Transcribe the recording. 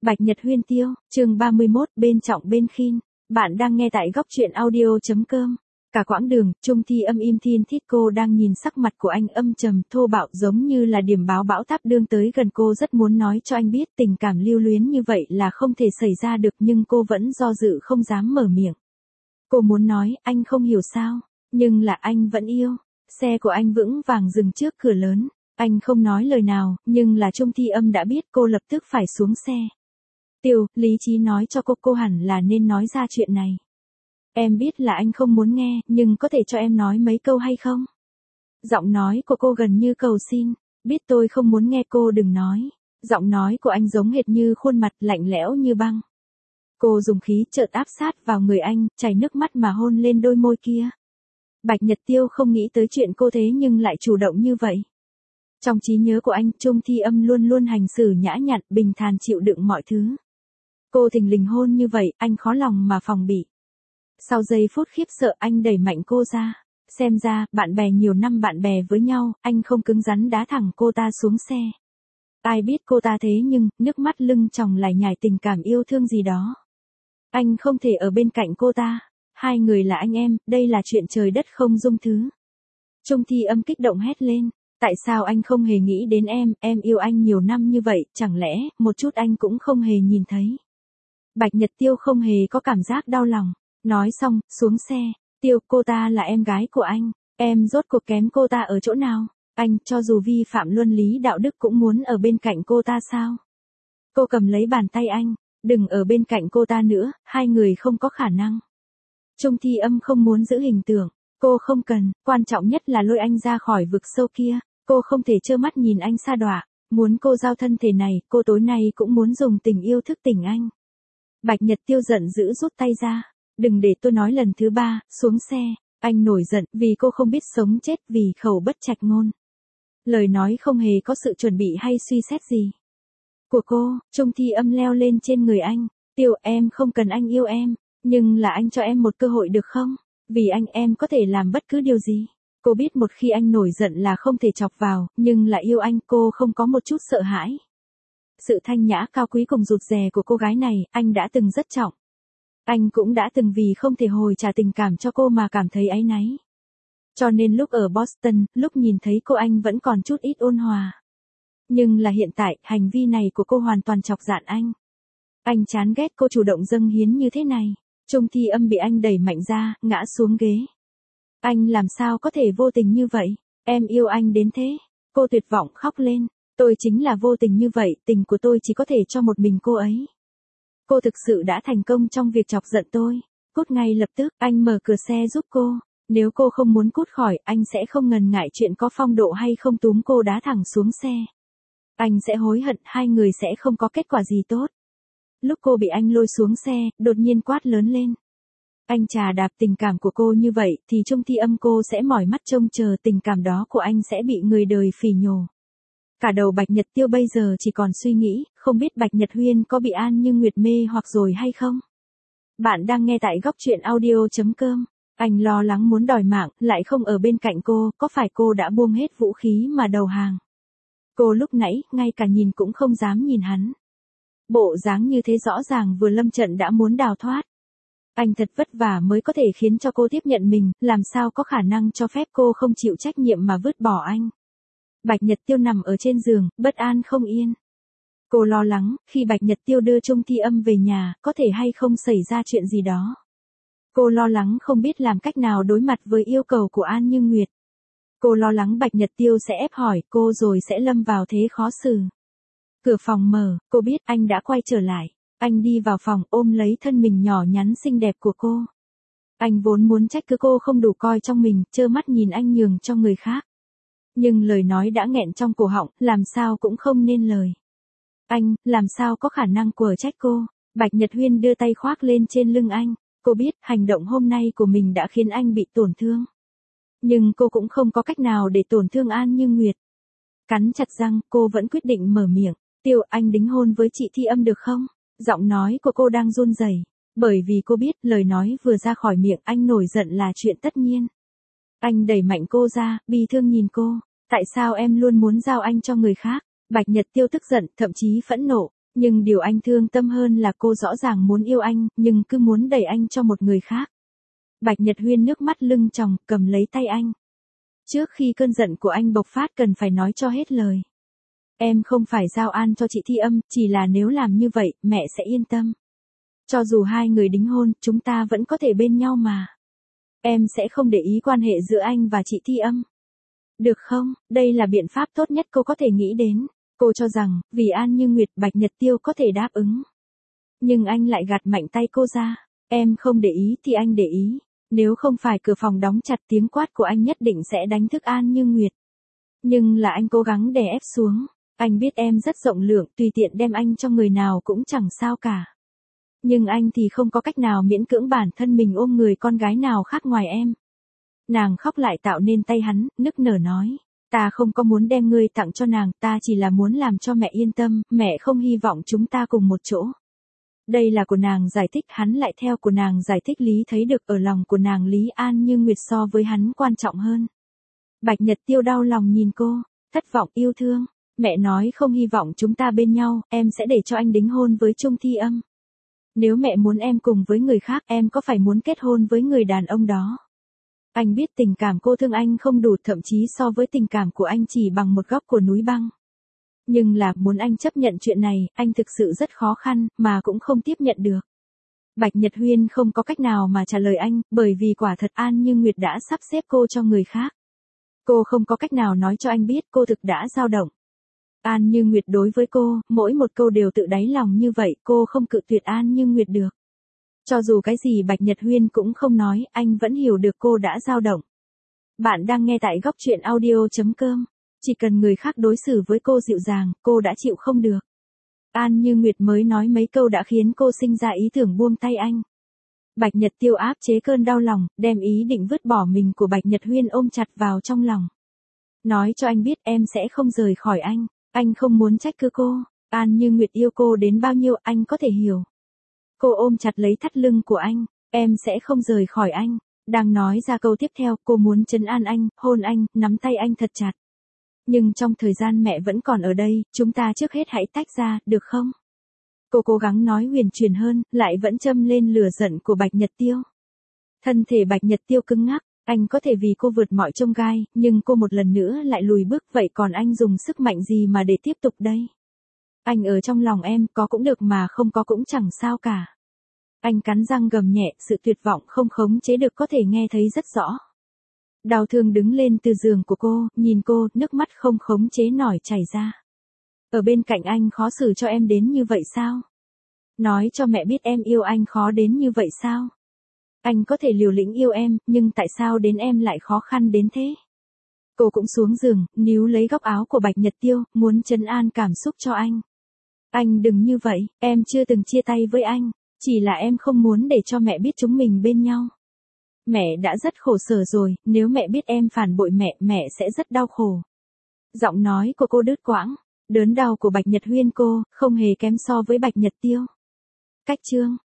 Bạch Nhật Huyên Tiêu, chương 31, bên trọng bên khin. Bạn đang nghe tại góc truyện audio.com. Cả quãng đường, Trung Thi Âm im thiên thít, cô đang nhìn sắc mặt của anh âm trầm thô bạo giống như là điểm báo bão táp đương tới gần. Cô rất muốn nói cho anh biết tình cảm lưu luyến như vậy là không thể xảy ra được, nhưng cô vẫn do dự không dám mở miệng. Cô muốn nói, anh không hiểu sao, nhưng là anh vẫn yêu. Xe của anh vững vàng dừng trước cửa lớn. Anh không nói lời nào, nhưng là Trung Thi Âm đã biết, cô lập tức phải xuống xe. Tiêu, lý trí nói cho cô hẳn là nên nói ra chuyện này. Em biết là anh không muốn nghe, nhưng có thể cho em nói mấy câu hay không? Giọng nói của cô gần như cầu xin. Biết tôi không muốn nghe, cô đừng nói. Giọng nói của anh giống hệt như khuôn mặt lạnh lẽo như băng. Cô dùng khí chợt áp sát vào người anh, chảy nước mắt mà hôn lên đôi môi kia. Bạch Nhật Tiêu không nghĩ tới chuyện cô thế nhưng lại chủ động như vậy. Trong trí nhớ của anh, Trung Thi Âm luôn luôn hành xử nhã nhặn, bình thản chịu đựng mọi thứ. Cô thình lình hôn như vậy, anh khó lòng mà phòng bị. Sau giây phút khiếp sợ, anh đẩy mạnh cô ra. Xem ra, bạn bè nhiều năm bạn bè với nhau, anh không cứng rắn đá thẳng cô ta xuống xe. Ai biết cô ta thế nhưng, nước mắt lưng tròng lại nhải tình cảm yêu thương gì đó. Anh không thể ở bên cạnh cô ta. Hai người là anh em, đây là chuyện trời đất không dung thứ. Trung Thi Âm kích động hét lên. Tại sao anh không hề nghĩ đến em yêu anh nhiều năm như vậy, chẳng lẽ, một chút anh cũng không hề nhìn thấy. Bạch Nhật Tiêu không hề có cảm giác đau lòng. Nói xong, xuống xe. Tiêu, cô ta là em gái của anh. Em rốt cuộc kém cô ta ở chỗ nào? Anh, cho dù vi phạm luân lý đạo đức cũng muốn ở bên cạnh cô ta sao? Cô cầm lấy bàn tay anh. Đừng ở bên cạnh cô ta nữa, hai người không có khả năng. Trung Thi Âm không muốn giữ hình tượng. Cô không cần, quan trọng nhất là lôi anh ra khỏi vực sâu kia. Cô không thể trơ mắt nhìn anh sa đọa. Muốn cô giao thân thể này, cô tối nay cũng muốn dùng tình yêu thức tỉnh anh. Bạch Nhật Tiêu giận dữ rút tay ra. Đừng để tôi nói lần thứ ba, xuống xe. Anh nổi giận vì cô không biết sống chết, vì khẩu bất trạch ngôn. Lời nói không hề có sự chuẩn bị hay suy xét gì. Của cô, Trung Thi Âm leo lên trên người anh. Tiêu, em không cần anh yêu em. Nhưng là anh cho em một cơ hội được không? Vì anh em có thể làm bất cứ điều gì. Cô biết một khi anh nổi giận là không thể chọc vào, nhưng là yêu anh, cô không có một chút sợ hãi. Sự thanh nhã cao quý cùng rụt rè của cô gái này, anh đã từng rất trọng. Anh cũng đã từng vì không thể hồi trả tình cảm cho cô mà cảm thấy áy náy. Cho nên lúc ở Boston, lúc nhìn thấy cô anh vẫn còn chút ít ôn hòa. Nhưng là hiện tại, hành vi này của cô hoàn toàn chọc giận anh. Anh chán ghét cô chủ động dâng hiến như thế này. Trung Thi Âm bị anh đẩy mạnh ra, ngã xuống ghế. Anh làm sao có thể vô tình như vậy? Em yêu anh đến thế. Cô tuyệt vọng khóc lên. Tôi chính là vô tình như vậy, tình của tôi chỉ có thể cho một mình cô ấy. Cô thực sự đã thành công trong việc chọc giận tôi. Cút ngay lập tức, anh mở cửa xe giúp cô. Nếu cô không muốn cút khỏi, anh sẽ không ngần ngại chuyện có phong độ hay không túm cô đá thẳng xuống xe. Anh sẽ hối hận, hai người sẽ không có kết quả gì tốt. Lúc cô bị anh lôi xuống xe, đột nhiên quát lớn lên. Anh chà đạp tình cảm của cô như vậy, thì Trung Thi Âm cô sẽ mỏi mắt trông chờ tình cảm đó của anh sẽ bị người đời phỉ nhổ. Cả đầu Bạch Nhật Tiêu bây giờ chỉ còn suy nghĩ, không biết Bạch Nhật Huyên có bị An Như Nguyệt mê hoặc rồi hay không? Bạn đang nghe tại góc truyện audio.com. Anh lo lắng muốn đòi mạng, lại không ở bên cạnh cô, có phải cô đã buông hết vũ khí mà đầu hàng? Cô lúc nãy, ngay cả nhìn cũng không dám nhìn hắn. Bộ dáng như thế rõ ràng vừa lâm trận đã muốn đào thoát. Anh thật vất vả mới có thể khiến cho cô tiếp nhận mình, làm sao có khả năng cho phép cô không chịu trách nhiệm mà vứt bỏ anh. Bạch Nhật Tiêu nằm ở trên giường, bất an không yên. Cô lo lắng, khi Bạch Nhật Tiêu đưa Trung Thi Âm về nhà, có thể hay không xảy ra chuyện gì đó. Cô lo lắng không biết làm cách nào đối mặt với yêu cầu của An Như Nguyệt. Cô lo lắng Bạch Nhật Tiêu sẽ ép hỏi cô rồi sẽ lâm vào thế khó xử. Cửa phòng mở, cô biết anh đã quay trở lại. Anh đi vào phòng ôm lấy thân mình nhỏ nhắn xinh đẹp của cô. Anh vốn muốn trách cứ cô không đủ coi trong mình, trơ mắt nhìn anh nhường cho người khác. Nhưng lời nói đã nghẹn trong cổ họng, làm sao cũng không nên lời. Anh, làm sao có khả năng quở trách cô? Bạch Nhật Huyên đưa tay khoác lên trên lưng anh. Cô biết hành động hôm nay của mình đã khiến anh bị tổn thương. Nhưng cô cũng không có cách nào để tổn thương An Như Nguyệt. Cắn chặt răng, cô vẫn quyết định mở miệng. Tiêu, anh đính hôn với chị Thi Âm được không? Giọng nói của cô đang run rẩy, bởi vì cô biết lời nói vừa ra khỏi miệng anh nổi giận là chuyện tất nhiên. Anh đẩy mạnh cô ra, bi thương nhìn cô. Tại sao em luôn muốn giao anh cho người khác? Bạch Nhật Tiêu tức giận, thậm chí phẫn nộ. Nhưng điều anh thương tâm hơn là cô rõ ràng muốn yêu anh, nhưng cứ muốn đẩy anh cho một người khác. Bạch Nhật Huyên nước mắt lưng tròng, cầm lấy tay anh. Trước khi cơn giận của anh bộc phát cần phải nói cho hết lời. Em không phải giao An cho chị Thi Âm, chỉ là nếu làm như vậy, mẹ sẽ yên tâm. Cho dù hai người đính hôn, chúng ta vẫn có thể bên nhau mà. Em sẽ không để ý quan hệ giữa anh và chị Thi Âm. Được không, đây là biện pháp tốt nhất cô có thể nghĩ đến. Cô cho rằng, vì An Như Nguyệt, Bạch Nhật Tiêu có thể đáp ứng. Nhưng anh lại gạt mạnh tay cô ra. Em không để ý thì anh để ý. Nếu không phải cửa phòng đóng chặt, tiếng quát của anh nhất định sẽ đánh thức An Như Nguyệt. Nhưng là anh cố gắng đè ép xuống. Anh biết em rất rộng lượng, tùy tiện đem anh cho người nào cũng chẳng sao cả. Nhưng anh thì không có cách nào miễn cưỡng bản thân mình ôm người con gái nào khác ngoài em. Nàng khóc lại tạo nên tay hắn, nức nở nói. Ta không có muốn đem ngươi tặng cho nàng, ta chỉ là muốn làm cho mẹ yên tâm, mẹ không hy vọng chúng ta cùng một chỗ. Đây là của nàng giải thích, hắn lại theo của nàng giải thích. Lý thấy được ở lòng của nàng Lý An Như Nguyệt so với hắn quan trọng hơn. Bạch Nhật Tiêu đau lòng nhìn cô, thất vọng yêu thương. Mẹ nói không hy vọng chúng ta bên nhau, em sẽ để cho anh đính hôn với Trung Thi Âm. Nếu mẹ muốn em cùng với người khác, em có phải muốn kết hôn với người đàn ông đó? Anh biết tình cảm cô thương anh không đủ, thậm chí so với tình cảm của anh chỉ bằng một góc của núi băng. Nhưng là muốn anh chấp nhận chuyện này, anh thực sự rất khó khăn, mà cũng không tiếp nhận được. Bạch Nhật Huyên không có cách nào mà trả lời anh, bởi vì quả thật An Như Nguyệt đã sắp xếp cô cho người khác. Cô không có cách nào nói cho anh biết cô thực đã dao động. An Như Nguyệt đối với cô, mỗi một câu đều tự đáy lòng như vậy, cô không cự tuyệt An Như Nguyệt được. Cho dù cái gì Bạch Nhật Huyên cũng không nói, anh vẫn hiểu được cô đã dao động. Bạn đang nghe tại góc truyện audio.com. Chỉ cần người khác đối xử với cô dịu dàng, cô đã chịu không được. An Như Nguyệt mới nói mấy câu đã khiến cô sinh ra ý tưởng buông tay anh. Bạch Nhật Tiêu áp chế cơn đau lòng, đem ý định vứt bỏ mình của Bạch Nhật Huyên ôm chặt vào trong lòng. Nói cho anh biết em sẽ không rời khỏi anh. Anh không muốn trách cứ cô. An Như Nguyệt yêu cô đến bao nhiêu anh có thể hiểu. Cô ôm chặt lấy thắt lưng của anh. Em sẽ không rời khỏi anh. Đang nói ra câu tiếp theo, cô muốn trấn an anh, hôn anh, nắm tay anh thật chặt. Nhưng trong thời gian mẹ vẫn còn ở đây, chúng ta trước hết hãy tách ra, được không? Cô cố gắng nói huyền chuyển hơn, lại vẫn châm lên lửa giận của Bạch Nhật Tiêu. Thân thể Bạch Nhật Tiêu cứng ngắc, anh có thể vì cô vượt mọi chông gai, nhưng cô một lần nữa lại lùi bước, vậy còn anh dùng sức mạnh gì mà để tiếp tục đây? Anh ở trong lòng em, có cũng được mà không có cũng chẳng sao cả. Anh cắn răng gầm nhẹ, sự tuyệt vọng không khống chế được có thể nghe thấy rất rõ. Đau thương đứng lên từ giường của cô, nhìn cô, nước mắt không khống chế nổi chảy ra. Ở bên cạnh anh khó xử cho em đến như vậy sao? Nói cho mẹ biết em yêu anh khó đến như vậy sao? Anh có thể liều lĩnh yêu em, nhưng tại sao đến em lại khó khăn đến thế? Cô cũng xuống giường, níu lấy góc áo của Bạch Nhật Tiêu, muốn trấn an cảm xúc cho anh. Anh đừng như vậy, em chưa từng chia tay với anh, chỉ là em không muốn để cho mẹ biết chúng mình bên nhau. Mẹ đã rất khổ sở rồi, nếu mẹ biết em phản bội mẹ, mẹ sẽ rất đau khổ. Giọng nói của cô đứt quãng, đớn đau của Bạch Nhật Huyên cô, không hề kém so với Bạch Nhật Tiêu. Cách chương